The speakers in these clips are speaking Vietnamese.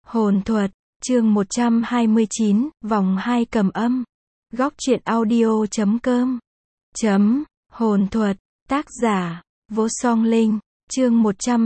Hồn thuật, chương 129, vòng 2 cầm âm. Góc truyện audio.com. Hồn thuật, tác giả, Vô Song Linh, chương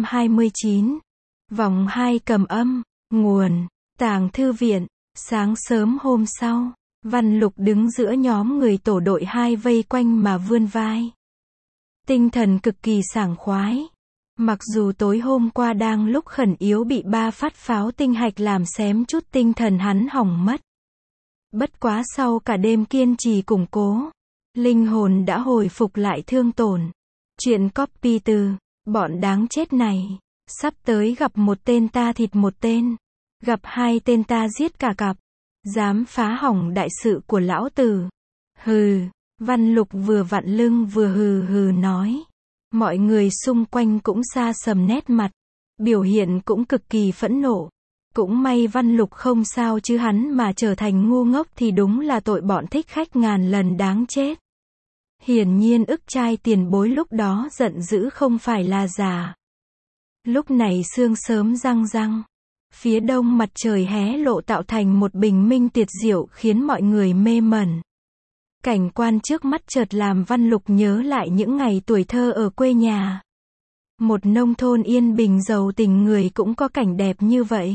129. Vòng 2 cầm âm, nguồn, Tàng Thư Viện. Sáng sớm hôm sau, Văn Lục đứng giữa nhóm người tổ đội 2 vây quanh mà vươn vai. Tinh thần cực kỳ sảng khoái. Mặc dù tối hôm qua đang lúc khẩn yếu bị 3 phát pháo tinh hạch làm xém chút tinh thần hắn hỏng mất. Bất quá sau cả đêm kiên trì củng cố, linh hồn đã hồi phục lại thương tổn. Chuyện copy từ, bọn đáng chết này, sắp tới gặp một tên ta thịt một tên, gặp 2 tên ta giết cả cặp, dám phá hỏng đại sự của lão tử. Hừ, Văn Lục vừa vặn lưng vừa hừ hừ nói. Mọi người xung quanh cũng sa sầm nét mặt, biểu hiện cũng cực kỳ phẫn nộ. Cũng may Văn Lục không sao chứ hắn mà trở thành ngu ngốc thì đúng là tội bọn thích khách ngàn lần đáng chết. Hiển nhiên ức trai tiền bối lúc đó giận dữ không phải là giả. Lúc này sương sớm răng răng, phía đông mặt trời hé lộ tạo thành một bình minh tuyệt diệu khiến mọi người mê mẩn. Cảnh quan trước mắt chợt làm Văn Lục nhớ lại những ngày tuổi thơ ở quê nhà. Một nông thôn yên bình giàu tình người cũng có cảnh đẹp như vậy.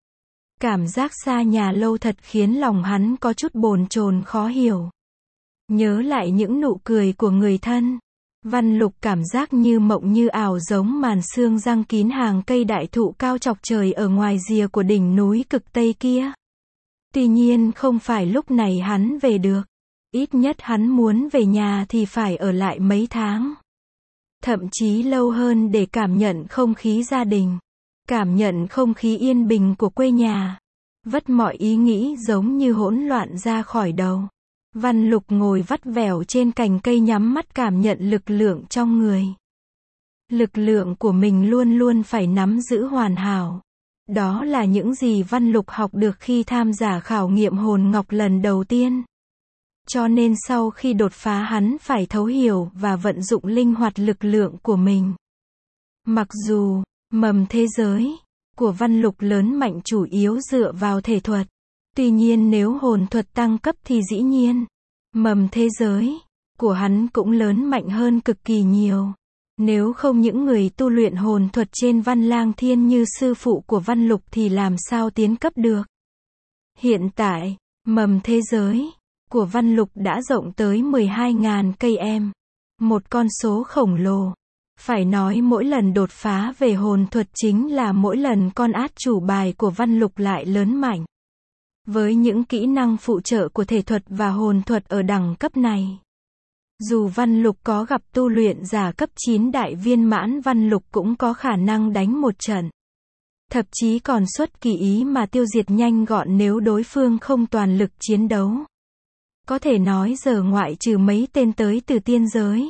Cảm giác xa nhà lâu thật khiến lòng hắn có chút bồn chồn khó hiểu. Nhớ lại những nụ cười của người thân, Văn Lục cảm giác như mộng như ảo, giống màn sương răng kín hàng cây đại thụ cao chọc trời ở ngoài rìa của đỉnh núi cực Tây kia. Tuy nhiên không phải lúc này hắn về được. Ít nhất hắn muốn về nhà thì phải ở lại mấy tháng. Thậm chí lâu hơn để cảm nhận không khí gia đình. Cảm nhận không khí yên bình của quê nhà. Vất mọi ý nghĩ giống như hỗn loạn ra khỏi đầu. Văn Lục ngồi vắt vẻo trên cành cây nhắm mắt cảm nhận lực lượng trong người. Lực lượng của mình luôn luôn phải nắm giữ hoàn hảo. Đó là những gì Văn Lục học được khi tham gia khảo nghiệm hồn ngọc lần đầu tiên. Cho nên sau khi đột phá hắn phải thấu hiểu và vận dụng linh hoạt lực lượng của mình. Mặc dù, mầm thế giới của Văn Lục lớn mạnh chủ yếu dựa vào thể thuật. Tuy nhiên nếu hồn thuật tăng cấp thì dĩ nhiên, mầm thế giới của hắn cũng lớn mạnh hơn cực kỳ nhiều. Nếu không những người tu luyện hồn thuật trên Văn Lang Thiên như sư phụ của Văn Lục thì làm sao tiến cấp được. Hiện tại, mầm thế giới của Văn Lục đã rộng tới 12.000 cây em. Một con số khổng lồ. Phải nói mỗi lần đột phá về hồn thuật chính là mỗi lần con át chủ bài của Văn Lục lại lớn mạnh. Với những kỹ năng phụ trợ của thể thuật và hồn thuật ở đẳng cấp này, dù Văn Lục có gặp tu luyện giả cấp 9 đại viên mãn, Văn Lục cũng có khả năng đánh một trận. Thậm chí còn xuất kỳ ý mà tiêu diệt nhanh gọn nếu đối phương không toàn lực chiến đấu. Có thể nói giờ ngoại trừ mấy tên tới từ tiên giới,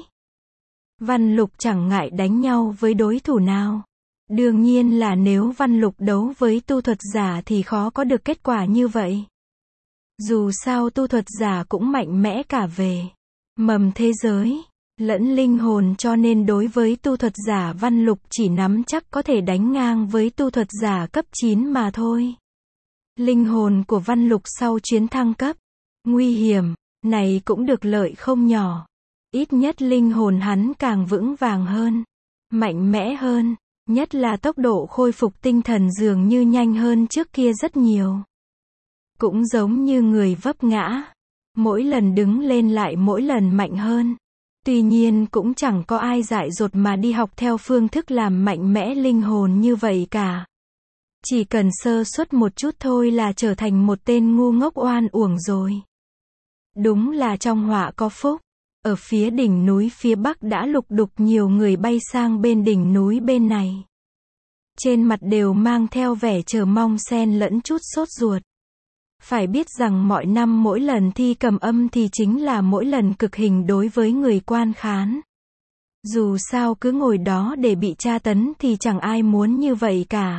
Văn Lục chẳng ngại đánh nhau với đối thủ nào. Đương nhiên là nếu Văn Lục đấu với tu thuật giả thì khó có được kết quả như vậy. Dù sao tu thuật giả cũng mạnh mẽ cả về mầm thế giới lẫn linh hồn, cho nên đối với tu thuật giả Văn Lục chỉ nắm chắc có thể đánh ngang với tu thuật giả cấp 9 mà thôi. Linh hồn của Văn Lục sau chuyến thăng cấp nguy hiểm này cũng được lợi không nhỏ. Ít nhất linh hồn hắn càng vững vàng hơn, mạnh mẽ hơn, nhất là tốc độ khôi phục tinh thần dường như nhanh hơn trước kia rất nhiều. Cũng giống như người vấp ngã, mỗi lần đứng lên lại mỗi lần mạnh hơn. Tuy nhiên cũng chẳng có ai dại dột mà đi học theo phương thức làm mạnh mẽ linh hồn như vậy cả. Chỉ cần sơ suất một chút thôi là trở thành một tên ngu ngốc oan uổng rồi. Đúng là trong họa có phúc. Ở phía đỉnh núi phía bắc đã lục đục nhiều người bay sang bên đỉnh núi bên này. Trên mặt đều mang theo vẻ chờ mong xen lẫn chút sốt ruột. Phải biết rằng mọi năm mỗi lần thi cầm âm thì chính là mỗi lần cực hình đối với người quan khán. Dù sao cứ ngồi đó để bị tra tấn thì chẳng ai muốn như vậy cả.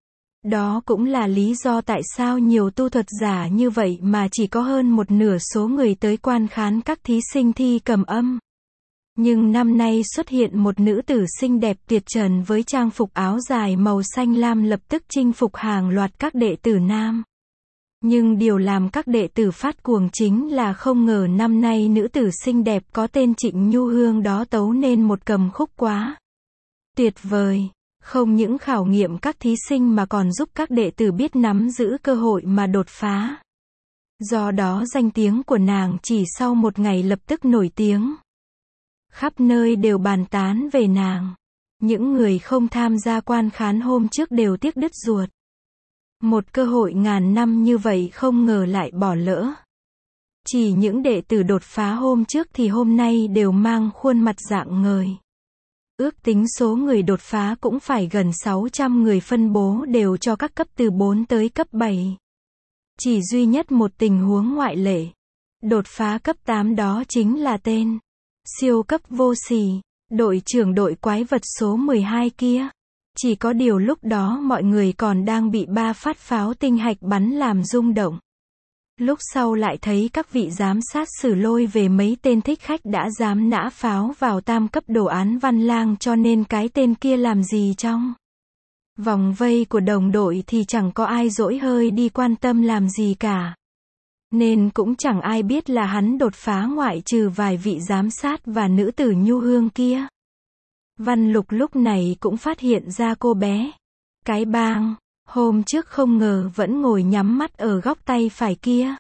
Đó cũng là lý do tại sao nhiều tu thuật giả như vậy mà chỉ có hơn một nửa số người tới quan khán các thí sinh thi cầm âm. Nhưng năm nay xuất hiện một nữ tử xinh đẹp tuyệt trần với trang phục áo dài màu xanh lam lập tức chinh phục hàng loạt các đệ tử nam. Nhưng điều làm các đệ tử phát cuồng chính là không ngờ năm nay nữ tử xinh đẹp có tên Trịnh Nhu Hương đó tấu nên một cầm khúc quá tuyệt vời. Không những khảo nghiệm các thí sinh mà còn giúp các đệ tử biết nắm giữ cơ hội mà đột phá. Do đó danh tiếng của nàng chỉ sau một ngày lập tức nổi tiếng. Khắp nơi đều bàn tán về nàng. Những người không tham gia quan khán hôm trước đều tiếc đứt ruột. Một cơ hội ngàn năm như vậy không ngờ lại bỏ lỡ. Chỉ những đệ tử đột phá hôm trước thì hôm nay đều mang khuôn mặt rạng ngời. Ước tính số người đột phá cũng phải gần 600 người phân bố đều cho các cấp từ 4 tới cấp 7. Chỉ duy nhất một tình huống ngoại lệ. Đột phá cấp 8 đó chính là tên siêu cấp vô sỉ, đội trưởng đội quái vật số 12 kia. Chỉ có điều lúc đó mọi người còn đang bị 3 phát pháo tinh hạch bắn làm rung động. Lúc sau lại thấy các vị giám sát xử lôi về mấy tên thích khách đã dám nã pháo vào tam cấp đồ án Văn Lang, cho nên cái tên kia làm gì trong vòng vây của đồng đội thì chẳng có ai dỗi hơi đi quan tâm làm gì cả. Nên cũng chẳng ai biết là hắn đột phá ngoại trừ vài vị giám sát và nữ tử Nhu Hương kia. Văn Lục lúc này cũng phát hiện ra cô bé cái bang hôm trước không ngờ vẫn ngồi nhắm mắt ở góc tay phải kia.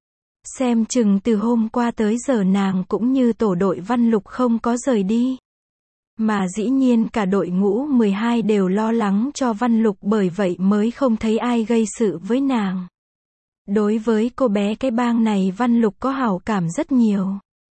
Xem chừng từ hôm qua tới giờ nàng cũng như tổ đội Văn Lục không có rời đi. Mà dĩ nhiên cả đội ngũ 12 đều lo lắng cho Văn Lục, bởi vậy mới không thấy ai gây sự với nàng. Đối với cô bé cái bang này Văn Lục có hảo cảm rất nhiều.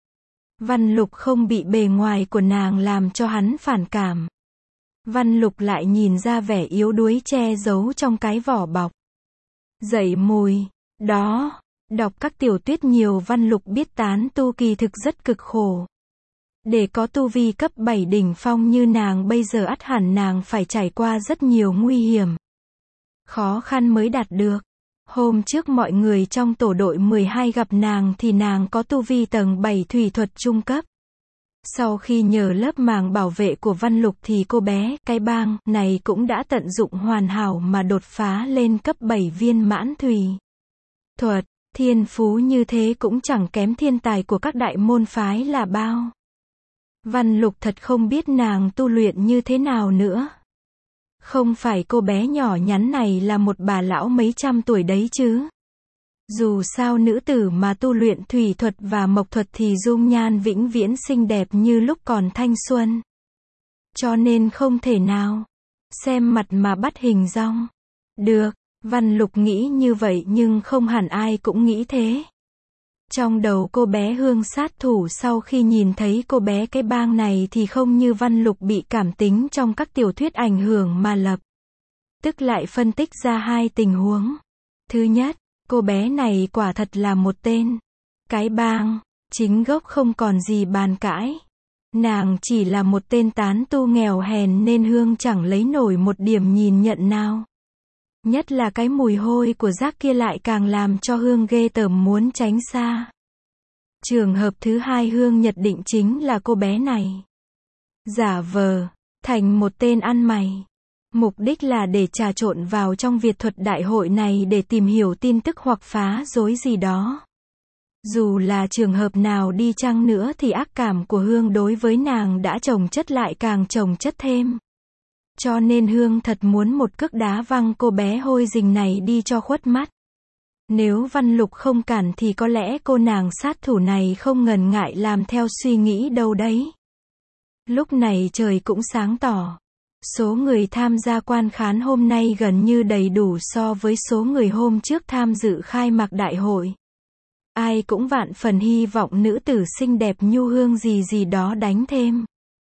Văn Lục không bị bề ngoài của nàng làm cho hắn phản cảm. Văn Lục lại nhìn ra vẻ yếu đuối che giấu trong cái vỏ bọc. Dậy mùi, đó, đọc các tiểu thuyết nhiều Văn Lục biết tán tu kỳ thực rất cực khổ. Để có tu vi cấp 7 đỉnh phong như nàng bây giờ ắt hẳn nàng phải trải qua rất nhiều nguy hiểm. Khó khăn mới đạt được. Hôm trước mọi người trong tổ đội 12 gặp nàng thì nàng có tu vi tầng 7 thủy thuật trung cấp. Sau khi nhờ lớp màng bảo vệ của Văn Lục thì cô bé cái bang này cũng đã tận dụng hoàn hảo mà đột phá lên cấp 7 viên mãn thủy thuật. Thiên phú như thế cũng chẳng kém thiên tài của các đại môn phái là bao. Văn Lục thật không biết nàng tu luyện như thế nào nữa. Không phải cô bé nhỏ nhắn này là một bà lão mấy trăm tuổi đấy chứ. Dù sao nữ tử mà tu luyện thủy thuật và mộc thuật thì dung nhan vĩnh viễn xinh đẹp như lúc còn thanh xuân. Cho nên không thể nào xem mặt mà bắt hình dong được. Văn Lục nghĩ như vậy nhưng không hẳn ai cũng nghĩ thế. Trong đầu cô bé Hương sát thủ sau khi nhìn thấy cô bé cái bang này thì không như Văn Lục bị cảm tính trong các tiểu thuyết ảnh hưởng mà lập tức lại phân tích ra hai tình huống. Thứ nhất, cô bé này quả thật là một tên cái bang chính gốc không còn gì bàn cãi. Nàng chỉ là một tên tán tu nghèo hèn nên Hương chẳng lấy nổi một điểm nhìn nhận nào. Nhất là cái mùi hôi của rác kia lại càng làm cho Hương ghê tởm muốn tránh xa. Trường hợp thứ hai Hương nhận định chính là cô bé này giả vờ thành một tên ăn mày. Mục đích là để trà trộn vào trong Việt thuật đại hội này để tìm hiểu tin tức hoặc phá rối gì đó. Dù là trường hợp nào đi chăng nữa thì ác cảm của Hương đối với nàng đã chồng chất lại càng chồng chất thêm. Cho nên Hương thật muốn một cước đá văng cô bé hôi rình này đi cho khuất mắt. Nếu Văn Lục không cản thì có lẽ cô nàng sát thủ này không ngần ngại làm theo suy nghĩ đâu đấy. Lúc này trời cũng sáng tỏ. Số người tham gia quan khán hôm nay gần như đầy đủ so với số người hôm trước tham dự khai mạc đại hội. Ai cũng vạn phần hy vọng nữ tử xinh đẹp Nhu Hương gì gì đó đánh thêm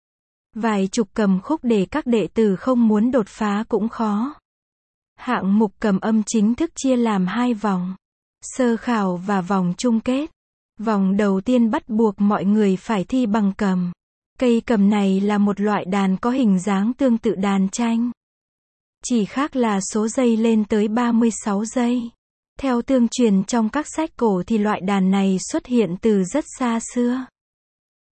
vài chục cầm khúc để các đệ tử không muốn đột phá cũng khó. Hạng mục cầm âm chính thức chia làm 2 vòng, sơ khảo và vòng chung kết. Vòng đầu tiên bắt buộc mọi người phải thi bằng cầm. Cây cầm này là một loại đàn có hình dáng tương tự đàn tranh. Chỉ khác là số dây lên tới 36 dây. Theo tương truyền trong các sách cổ thì loại đàn này xuất hiện từ rất xa xưa.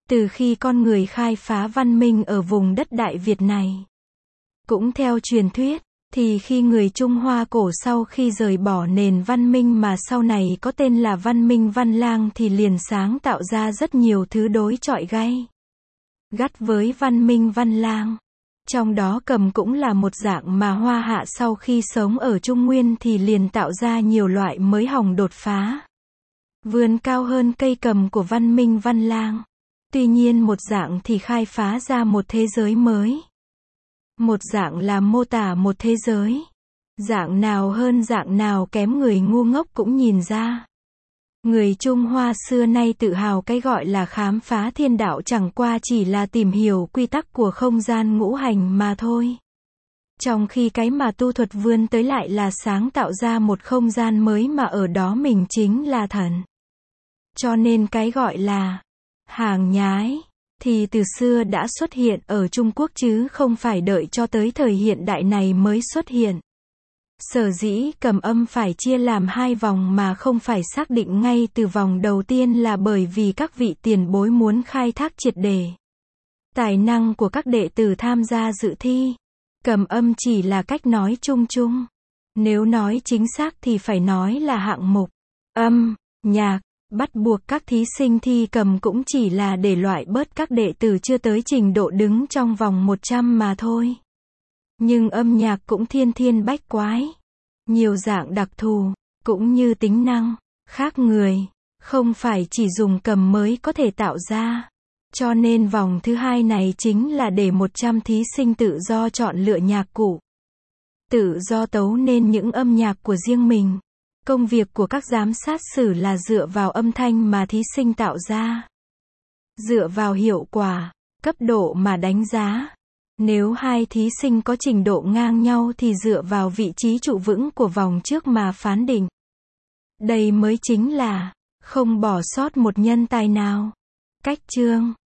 từ khi con người khai phá văn minh ở vùng đất Đại Việt này. Cũng theo truyền thuyết, thì khi người Trung Hoa cổ sau khi rời bỏ nền văn minh mà sau này có tên là văn minh Văn Lang thì liền sáng tạo ra rất nhiều thứ đối chọi gay gắt với văn minh Văn Lang. Trong đó cầm cũng là một dạng mà Hoa Hạ sau khi sống ở Trung Nguyên thì liền tạo ra nhiều loại mới hòng đột phá, vươn cao hơn cây cầm của văn minh Văn Lang. Tuy nhiên một dạng thì khai phá ra một thế giới mới. Một dạng là mô tả một thế giới. Dạng nào hơn dạng nào kém người ngu ngốc cũng nhìn ra. Người Trung Hoa xưa nay tự hào cái gọi là khám phá thiên đạo chẳng qua chỉ là tìm hiểu quy tắc của không gian ngũ hành mà thôi. Trong khi cái mà tu thuật vươn tới lại là sáng tạo ra một không gian mới mà ở đó mình chính là thần. Cho nên cái gọi là hàng nhái thì từ xưa đã xuất hiện ở Trung Quốc chứ không phải đợi cho tới thời hiện đại này mới xuất hiện. Sở dĩ cầm âm phải chia làm hai vòng mà không phải xác định ngay từ vòng đầu tiên là bởi vì các vị tiền bối muốn khai thác triệt để tài năng của các đệ tử tham gia dự thi. Cầm âm chỉ là cách nói chung chung. Nếu nói chính xác thì phải nói là hạng mục âm nhạc bắt buộc các thí sinh thi cầm cũng chỉ là để loại bớt các đệ tử chưa tới trình độ đứng trong vòng 100 mà thôi. Nhưng âm nhạc cũng thiên thiên bách quái. Nhiều dạng đặc thù, cũng như tính năng khác người, không phải chỉ dùng cầm mới có thể tạo ra. Cho nên vòng thứ hai này chính là để 100 thí sinh tự do chọn lựa nhạc cụ. Tự do tấu nên những âm nhạc của riêng mình. Công việc của các giám sát sử là dựa vào âm thanh mà thí sinh tạo ra. Dựa vào hiệu quả, cấp độ mà đánh giá. Nếu hai thí sinh có trình độ ngang nhau thì dựa vào vị trí trụ vững của vòng trước mà phán định. Đây mới chính là không bỏ sót một nhân tài nào. Cách chương